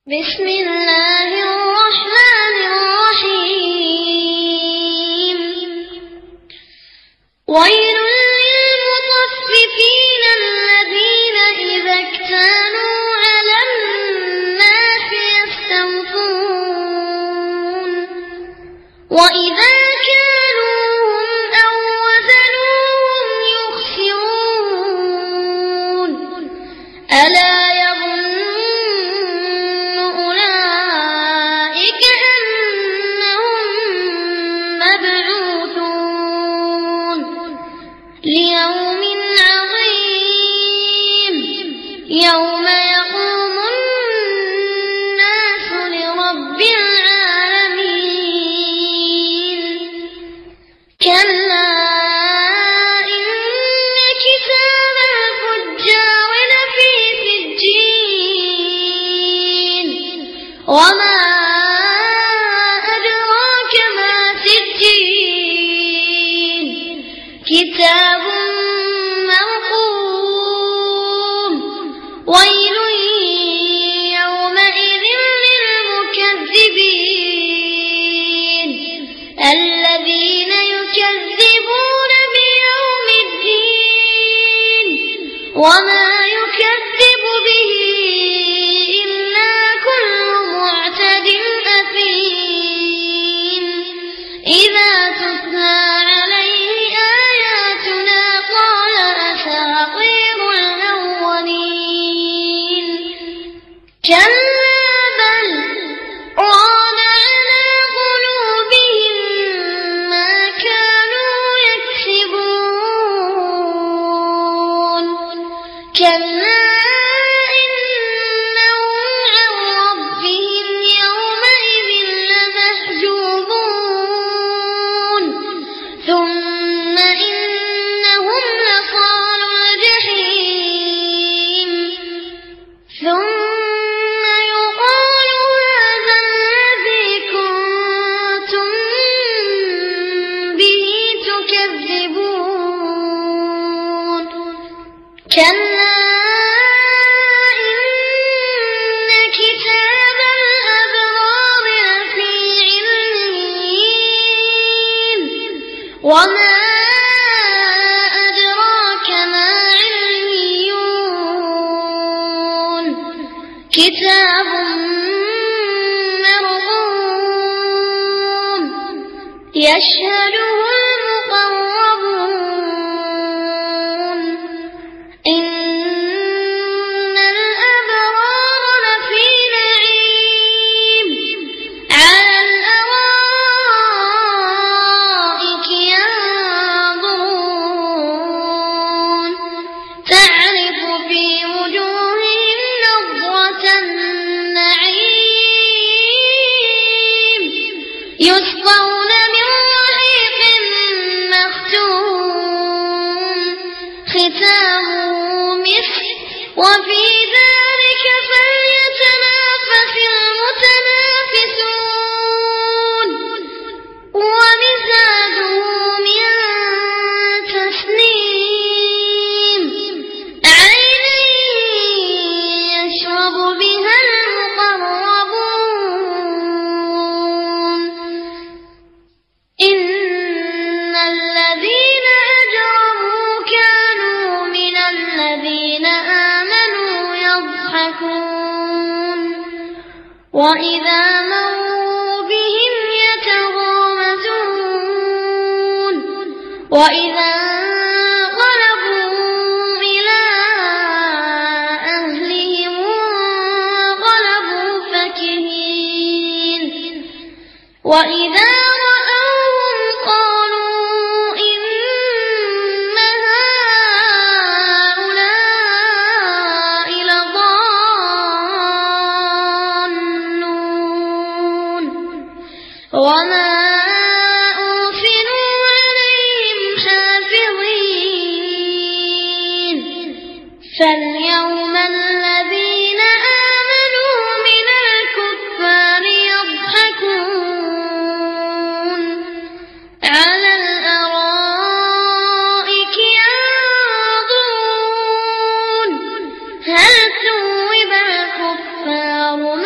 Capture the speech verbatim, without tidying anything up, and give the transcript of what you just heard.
بسم الله الرحمن الرحيم ويل للمطففين الذين إذا اكتالوا على الناس يستوفون وإذا كالوهم أو وزنوهم يخسرون ألا ليوم عظيم يوم يقوم الناس لرب العالمين كلا إن كتاب الفجار لفي سجين وما أدراك ما سجين كتاب مرقوم ويل يومئذ للمكذبين الذين يكذبون بيوم الدين وما يكذب به إلا كل معتد أثيم إذا تتلى كلا بل ران على قلوبهم ما كانوا يكسبون كلا إنهم عن ربهم يومئذ لمحجوبون ثم إنهم لصالو الجحيم ثم كلا إن كتاب الأبرار لفي عليين وما أدراك ما عليون كتاب مرقوم يشهده إن الأبرار لفي نعيم على الأرائك ينظرون تعرف في وجوههم نضرة النعيم يسقون من رحيق مختوم ختامه مسك وفي ذلك فليتنافس المتنافسون ومزاجه من تسنيم عينا يشرب بها المقربون إن الذين أجرموا كانوا من الذين آمنوا يضحكون وإذا مروا بهم يتغامزون وإذا انقلبوا إلى أهلهم انقلبوا فكهين وإذا رأوهم قالوا إن هؤلاء لضالون وما أرسلوا عليهم حافظين فاليوم الذين آمنوا من الكفار يضحكون على الأرائك ينظرون هل ثوب الكفار